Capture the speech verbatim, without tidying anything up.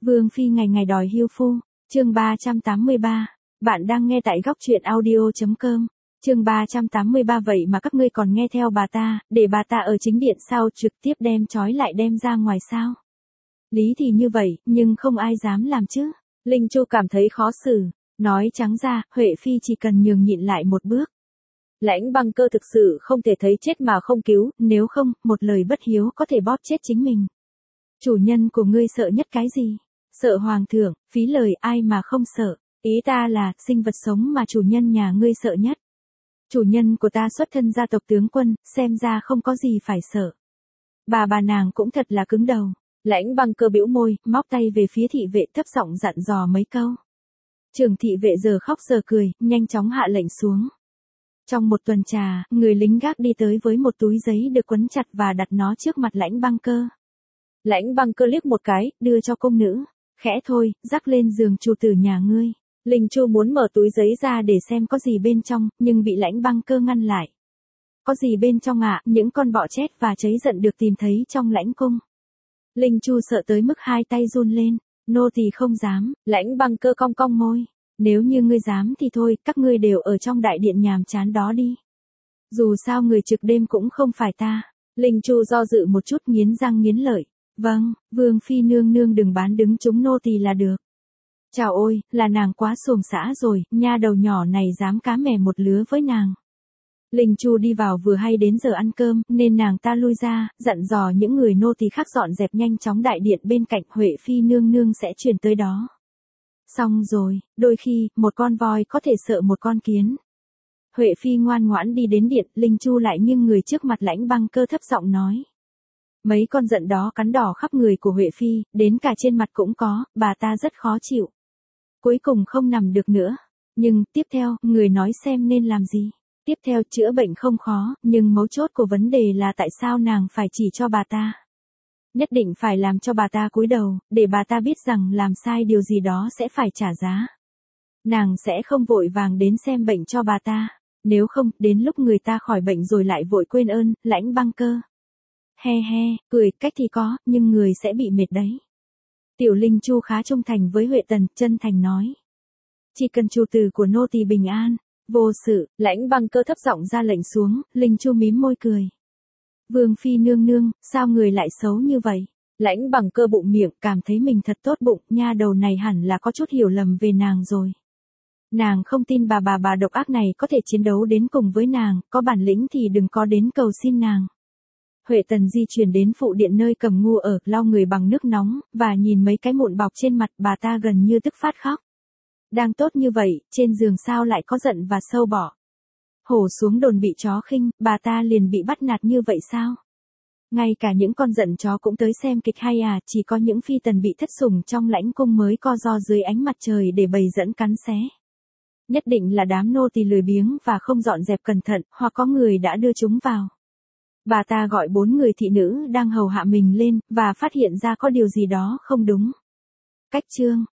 Vương phi ngày ngày đòi hưu phu, chương ba trăm tám mươi ba. Bạn đang nghe tại góc truyện audio chấm com. Chương ba trăm tám mươi ba vậy mà các ngươi còn nghe theo bà ta, để bà ta ở chính điện sao trực tiếp đem trói lại đem ra ngoài sao? Lý thì như vậy, nhưng không ai dám làm chứ. Linh Chu cảm thấy khó xử, nói trắng ra, Huệ phi chỉ cần nhường nhịn lại một bước. Lãnh Băng Cơ thực sự không thể thấy chết mà không cứu, nếu không, một lời bất hiếu có thể bóp chết chính mình. Chủ nhân của ngươi sợ nhất cái gì? Sợ hoàng thượng, phí lời ai mà không sợ, ý ta là, sinh vật sống mà chủ nhân nhà ngươi sợ nhất. Chủ nhân của ta xuất thân gia tộc tướng quân, xem ra không có gì phải sợ. Bà bà nàng cũng thật là cứng đầu. Lãnh Băng Cơ bĩu môi, móc tay về phía thị vệ thấp giọng dặn dò mấy câu. Trưởng thị vệ giờ khóc giờ cười, nhanh chóng hạ lệnh xuống. Trong một tuần trà, người lính gác đi tới với một túi giấy được quấn chặt và đặt nó trước mặt Lãnh Băng Cơ. Lãnh Băng Cơ liếc một cái, đưa cho công nữ. Khẽ thôi, rắc lên giường chủ tử nhà ngươi. Linh Chu muốn mở túi giấy ra để xem có gì bên trong, nhưng bị Lãnh Băng Cơ ngăn lại. Có gì bên trong ạ? À? Những con bọ chét và cháy giận được tìm thấy trong lãnh cung. Linh Chu sợ tới mức hai tay run lên. Nô tỳ không dám. Lãnh Băng Cơ cong cong môi. Nếu như ngươi dám thì thôi, các ngươi đều ở trong đại điện nhàm chán đó đi. Dù sao người trực đêm cũng không phải ta. Linh Chu do dự một chút nghiến răng nghiến lợi. Vâng, Vương phi nương nương đừng bán đứng chúng nô tỳ là được. Chào ôi, là nàng quá xuồng xã rồi, nha đầu nhỏ này dám cá mè một lứa với nàng. Linh Chu đi vào vừa hay đến giờ ăn cơm, nên nàng ta lui ra, dặn dò những người nô tỳ khác dọn dẹp nhanh chóng đại điện bên cạnh, Huệ phi nương nương sẽ chuyển tới đó. Xong rồi, đôi khi, một con voi có thể sợ một con kiến. Huệ phi ngoan ngoãn đi đến điện, Linh Chu lại nghiêng người trước mặt Lãnh Băng Cơ thấp giọng nói. Mấy con giận đó cắn đỏ khắp người của Huệ phi, đến cả trên mặt cũng có, bà ta rất khó chịu. Cuối cùng không nằm được nữa. Nhưng, tiếp theo, người nói xem nên làm gì. Tiếp theo, chữa bệnh không khó, nhưng mấu chốt của vấn đề là tại sao nàng phải chỉ cho bà ta. Nhất định phải làm cho bà ta cúi đầu, để bà ta biết rằng làm sai điều gì đó sẽ phải trả giá. Nàng sẽ không vội vàng đến xem bệnh cho bà ta. Nếu không, đến lúc người ta khỏi bệnh rồi lại vội quên ơn, Lãnh Băng Cơ. He he, cười, cách thì có, nhưng người sẽ bị mệt đấy. Tiểu Linh Chu khá trung thành với Huệ Tần, chân thành nói. Chỉ cần chủ tử của nô tỳ bình an, vô sự. Lãnh Băng Cơ thấp giọng ra lệnh xuống, Linh Chu mím môi cười. Vương phi nương nương, sao người lại xấu như vậy? Lãnh Băng Cơ bụng miệng, cảm thấy mình thật tốt bụng, nha đầu này hẳn là có chút hiểu lầm về nàng rồi. Nàng không tin bà bà bà độc ác này có thể chiến đấu đến cùng với nàng, có bản lĩnh thì đừng có đến cầu xin nàng. Huệ Tần di chuyển đến phụ điện nơi Cầm Ngu ở, lau người bằng nước nóng, và nhìn mấy cái mụn bọc trên mặt, bà ta gần như tức phát khóc. Đang tốt như vậy, trên giường sao lại có giận và sâu bọ. Hổ xuống đồn bị chó khinh, bà ta liền bị bắt nạt như vậy sao? Ngay cả những con giận chó cũng tới xem kịch hay à, chỉ có những phi tần bị thất sủng trong lãnh cung mới co ro dưới ánh mặt trời để bầy dẫn cắn xé. Nhất định là đám nô tỳ lười biếng và không dọn dẹp cẩn thận, hoặc có người đã đưa chúng vào. Bà ta gọi bốn người thị nữ đang hầu hạ mình lên, và phát hiện ra có điều gì đó không đúng. Cách chương,